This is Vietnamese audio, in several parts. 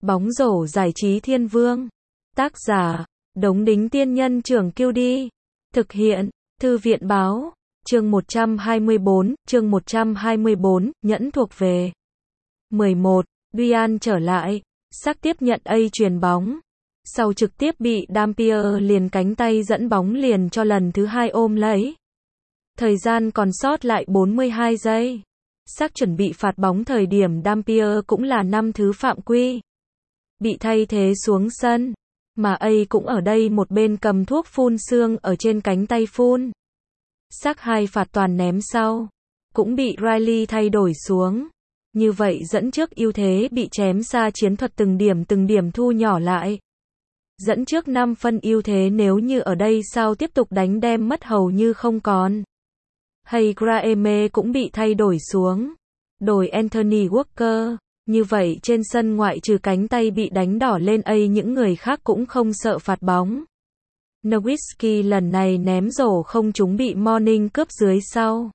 Bóng rổ giải trí thiên vương. Tác giả, Đống Đính Tiên Nhân Trưởng Kiêu Đi. Thực hiện, Thư viện Báo. Chương 124, Nhẫn thuộc về. 11. Duyan trở lại. Sắc tiếp nhận A chuyền bóng. Sau trực tiếp bị Dampier liền cánh tay dẫn bóng liền cho lần thứ hai ôm lấy. Thời gian còn sót lại 42 giây. Sắc chuẩn bị phạt bóng thời điểm Dampier cũng là 5 thứ phạm quy. Bị thay thế xuống sân. Mà A cũng ở đây một bên cầm thuốc phun sương ở trên cánh tay phun. Sắc 2 phạt toàn ném sau. Cũng bị Riley thay đổi xuống. Như vậy dẫn trước ưu thế bị chém xa chiến thuật từng điểm thu nhỏ lại. Dẫn trước 5 phân ưu thế nếu như ở đây sao tiếp tục đánh đem mất hầu như không còn. Hay Graeme cũng bị thay đổi xuống. Đổi Anthony Walker. Như vậy trên sân ngoại trừ cánh tay bị đánh đỏ lên A những người khác cũng không sợ phạt bóng. Nowitzki lần này ném rổ không trúng bị Morning cướp dưới sau.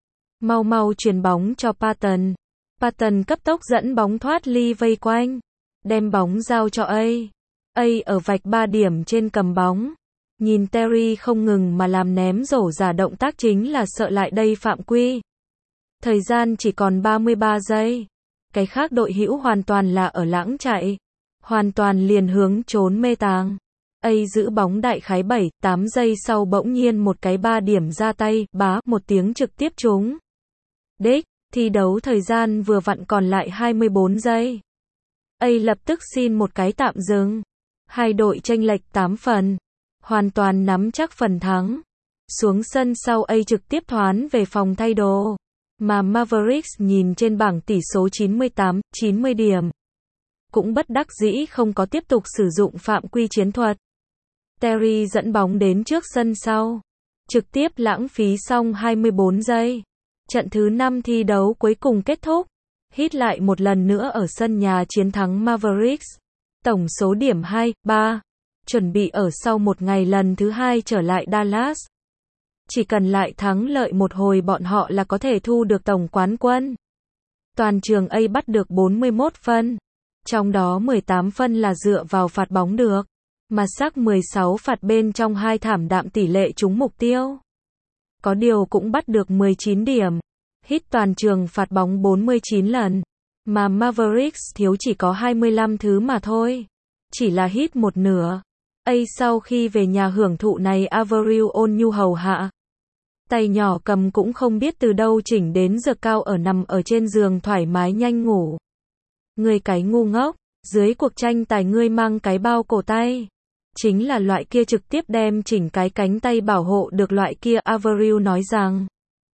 Mau chuyền bóng cho Patton. Patton cấp tốc dẫn bóng thoát ly vây quanh. Đem bóng giao cho A. A ở vạch 3 điểm trên cầm bóng. Nhìn Terry không ngừng mà làm ném rổ giả động tác chính là sợ lại đây phạm quy. Thời gian chỉ còn 33 giây. Cái khác đội hữu hoàn toàn là ở lãng chạy. Hoàn toàn liền hướng trốn mê tàng. A giữ bóng đại khái 7-8 giây sau bỗng nhiên một cái 3 điểm ra tay, bá, một tiếng trực tiếp trúng. Đích, thi đấu thời gian vừa vặn còn lại 24 giây. A lập tức xin một cái tạm dừng. Hai đội chênh lệch 8 phần. Hoàn toàn nắm chắc phần thắng. Xuống sân sau A trực tiếp thoán về phòng thay đồ. Mà Mavericks nhìn trên bảng tỷ số 98-90 điểm. Cũng bất đắc dĩ không có tiếp tục sử dụng phạm quy chiến thuật. Terry dẫn bóng đến trước sân sau. Trực tiếp lãng phí xong 24 giây. Trận thứ 5 thi đấu cuối cùng kết thúc. Hít lại một lần nữa ở sân nhà chiến thắng Mavericks. Tổng số điểm 2-3. Chuẩn bị ở sau một ngày lần thứ 2 trở lại Dallas. Chỉ cần lại thắng lợi một hồi bọn họ là có thể thu được tổng quán quân. Toàn trường A bắt được 41 phân. Trong đó 18 phân là dựa vào phạt bóng được. Mà sắc 16 phạt bên trong 2 thảm đạm tỷ lệ trúng mục tiêu. Có điều cũng bắt được 19 điểm. Hit toàn trường phạt bóng 49 lần. Mà Mavericks thiếu chỉ có 25 thứ mà thôi. Chỉ là hit một nửa. A sau khi về nhà hưởng thụ này Avril ôn nhu hầu hạ. Tay nhỏ cầm cũng không biết từ đâu chỉnh đến giờ cao ở nằm ở trên giường thoải mái nhanh ngủ. Ngươi cái ngu ngốc, dưới cuộc tranh tài ngươi mang cái bao cổ tay. Chính là loại kia trực tiếp đem chỉnh cái cánh tay bảo hộ được loại kia Avril nói rằng.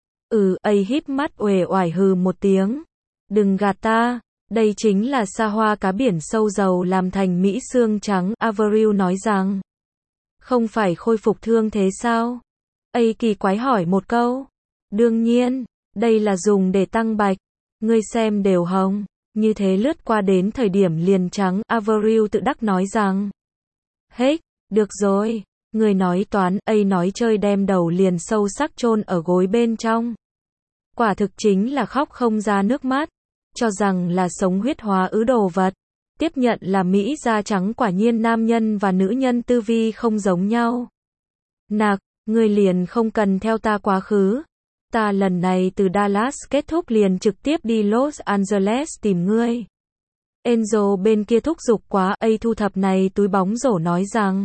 A híp mắt uể oải hừ một tiếng. Đừng gạt ta, đây chính là sa hoa cá biển sâu dầu làm thành mỹ xương trắng Avril nói rằng. Không phải khôi phục thương thế sao? A kỳ quái hỏi một câu. Đương nhiên, đây là dùng để tăng bạch. Ngươi xem đều hồng. Như thế lướt qua đến thời điểm liền trắng Avril tự đắc nói rằng. Hết, được rồi. Ngươi nói toán, A nói chơi đem đầu liền sâu sắc chôn ở gối bên trong. Quả thực chính là khóc không ra nước mắt. Cho rằng là sống huyết hóa đồ vật. Tiếp nhận là Mỹ da trắng quả nhiên nam nhân và nữ nhân tư vi không giống nhau. Nạc, ngươi liền không cần theo ta quá khứ. Ta lần này từ Dallas kết thúc liền trực tiếp đi Los Angeles tìm ngươi. Enzo bên kia thúc giục quá A thu thập này túi bóng rổ nói rằng.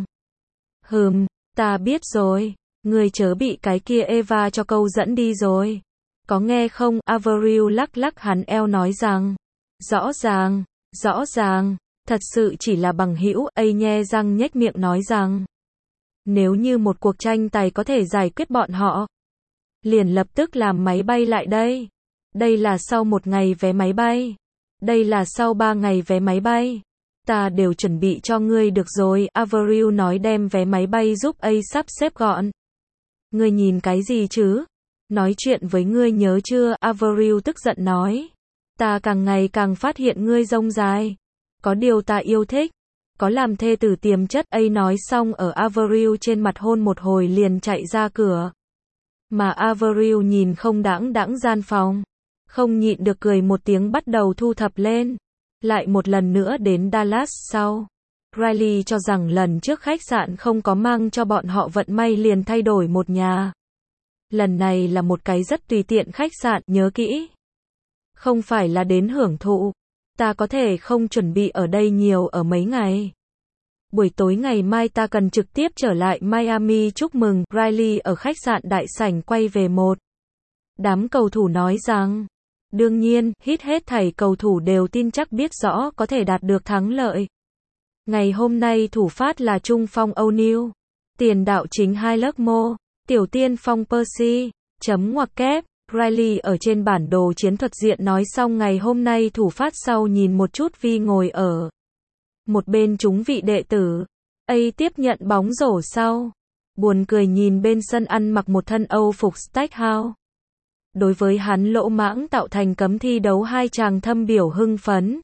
Ta biết rồi. Ngươi chớ bị cái kia Eva cho câu dẫn đi rồi. Có nghe không? Avril lắc hắn eo nói rằng. Rõ ràng. Thật sự chỉ là bằng hữu. A nhe răng nhếch miệng nói rằng. Nếu như một cuộc tranh tài có thể giải quyết bọn họ. Liền lập tức làm máy bay lại đây. Đây là sau 1 ngày vé máy bay. Đây là sau 3 ngày vé máy bay. Ta đều chuẩn bị cho ngươi được rồi. Avril nói đem vé máy bay giúp A sắp xếp gọn. Ngươi nhìn cái gì chứ? Nói chuyện với ngươi nhớ chưa? Avril tức giận nói. Ta càng ngày càng phát hiện ngươi rông dài. Có điều ta yêu thích. Có làm thê tử tiềm chất. A nói xong ở Avril trên mặt hôn một hồi liền chạy ra cửa. Mà Avril nhìn không đãng gian phòng. Không nhịn được cười một tiếng bắt đầu thu thập lên. lại một lần nữa đến Dallas sau. Riley cho rằng lần trước khách sạn không có mang cho bọn họ vận may liền thay đổi một nhà. Lần này là một cái rất tùy tiện khách sạn, nhớ kỹ. Không phải là đến hưởng thụ. Ta có thể không chuẩn bị ở đây nhiều ở mấy ngày. Buổi tối ngày mai ta cần trực tiếp trở lại Miami chúc mừng. Riley ở khách sạn đại sảnh quay về một. Đám cầu thủ nói rằng, đương nhiên, hết thảy cầu thủ đều tin chắc biết rõ có thể đạt được thắng lợi. Ngày hôm nay thủ phát là trung phong O'Neal, tiền đạo chính Highlockmore, tiểu tiên phong Percy, chấm ngoặc kép. Riley ở trên bản đồ chiến thuật diện nói xong ngày hôm nay thủ phát sau nhìn một chút Vi ngồi ở một bên chúng vị đệ tử. Tiếp nhận bóng rổ sau. Buồn cười nhìn bên sân ăn mặc một thân Âu phục Stackhouse. Đối với hắn lỗ mãng tạo thành cấm thi đấu hai chàng thâm biểu hưng phấn.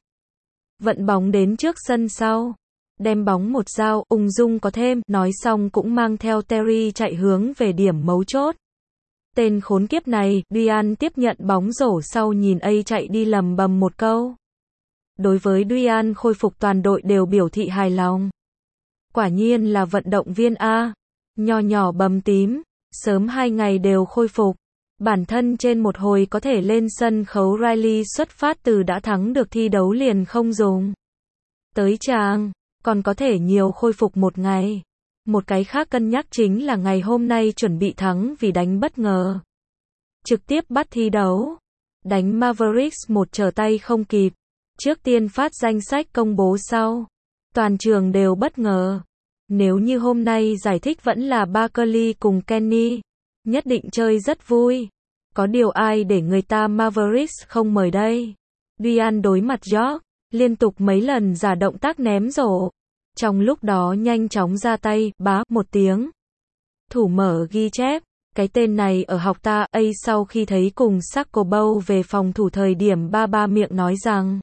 Vận bóng đến trước sân sau. Đem bóng một dao, ung dung có thêm, nói xong cũng mang theo Terry chạy hướng về điểm mấu chốt. Tên khốn kiếp này, Dwayne tiếp nhận bóng rổ sau nhìn chạy đi lầm bầm một câu. Đối với Dwayne khôi phục toàn đội đều biểu thị hài lòng. Quả nhiên là vận động viên A. Nho nhỏ bầm tím, sớm 2 ngày đều khôi phục. Bản thân trên một hồi có thể lên sân khấu Riley xuất phát từ đã thắng được thi đấu liền không dùng. Tới chàng, còn có thể nhiều khôi phục một ngày. Một cái khác cân nhắc chính là ngày hôm nay chuẩn bị thắng vì đánh bất ngờ. Trực tiếp bắt thi đấu. Đánh Mavericks một trở tay không kịp. Trước tiên phát danh sách công bố sau. Toàn trường đều bất ngờ. Nếu như hôm nay giải thích vẫn là Barkley cùng Kenny, nhất định chơi rất vui. Có điều ai để người ta Mavericks không mời đây. Dwayne đối mặt George, liên tục mấy lần giả động tác ném rổ. Trong lúc đó nhanh chóng ra tay, bá, một tiếng. Thủ mở ghi chép, cái tên này ở học ta, sau khi thấy cùng Sacco Bowl về phòng thủ thời điểm ba miệng nói rằng.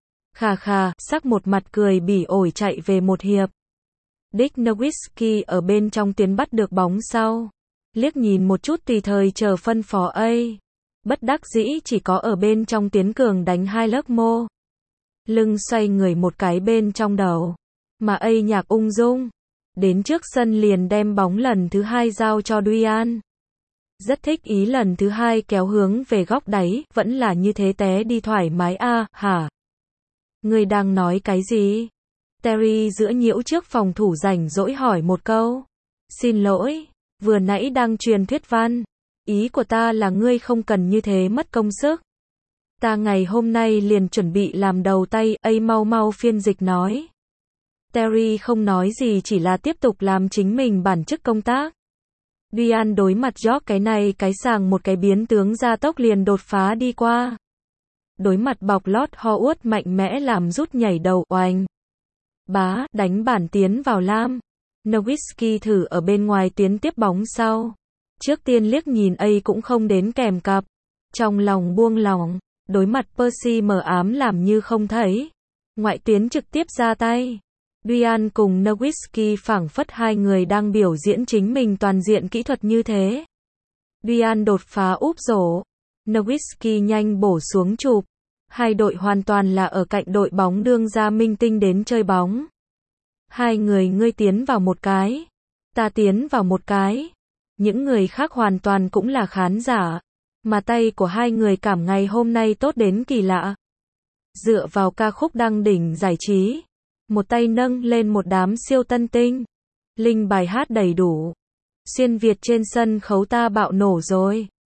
Khà, sắc một mặt cười bỉ ổi chạy về một hiệp. Dick Nowitzki ở bên trong tuyến bắt được bóng sau. Liếc nhìn một chút tùy thời chờ phân phó bất đắc dĩ chỉ có ở bên trong tuyến cường đánh Highlockmore. Lưng xoay người một cái bên trong đầu. Mà nhạc ung dung. Đến trước sân liền đem bóng lần thứ 2 giao cho Dwayne. Rất thích ý lần thứ 2 kéo hướng về góc đáy, vẫn là như thế té đi thoải mái hả? Ngươi đang nói cái gì? Terry giữa nhiễu trước phòng thủ rảnh rỗi hỏi một câu. Xin lỗi, vừa nãy đang truyền thuyết văn. Ý của ta là ngươi không cần như thế mất công sức. Ta ngày hôm nay liền chuẩn bị làm đầu tay, mau phiên dịch nói. Terry không nói gì chỉ là tiếp tục làm chính mình bản chức công tác. Dwayne đối mặt George cái này cái sàng một cái biến tướng gia tốc liền đột phá đi qua. Đối mặt bọc lót Howard mạnh mẽ làm rút nhảy đầu, oanh. Bá, đánh bản tiến vào lam. Nowitzki thử ở bên ngoài tuyến tiếp bóng sau. Trước tiên liếc nhìn cũng không đến kèm cặp. Trong lòng buông lỏng, đối mặt Percy mờ ám làm như không thấy. Ngoại tuyến trực tiếp ra tay. Dwayne cùng Nowitzki phảng phất hai người đang biểu diễn chính mình toàn diện kỹ thuật như thế. Dwayne đột phá úp rổ. Nowitzki nhanh bổ xuống chụp. Hai đội hoàn toàn là ở cạnh đội bóng đương ra minh tinh đến chơi bóng. Hai người ngươi tiến vào một cái. Ta tiến vào một cái. Những người khác hoàn toàn cũng là khán giả. Mà tay của hai người cảm ngày hôm nay tốt đến kỳ lạ. Dựa vào ca khúc đăng đỉnh giải trí. Một tay nâng lên một đám siêu tân tinh. Linh bài hát đầy đủ. Xuyên Việt trên sân khấu ta bạo nổ rồi.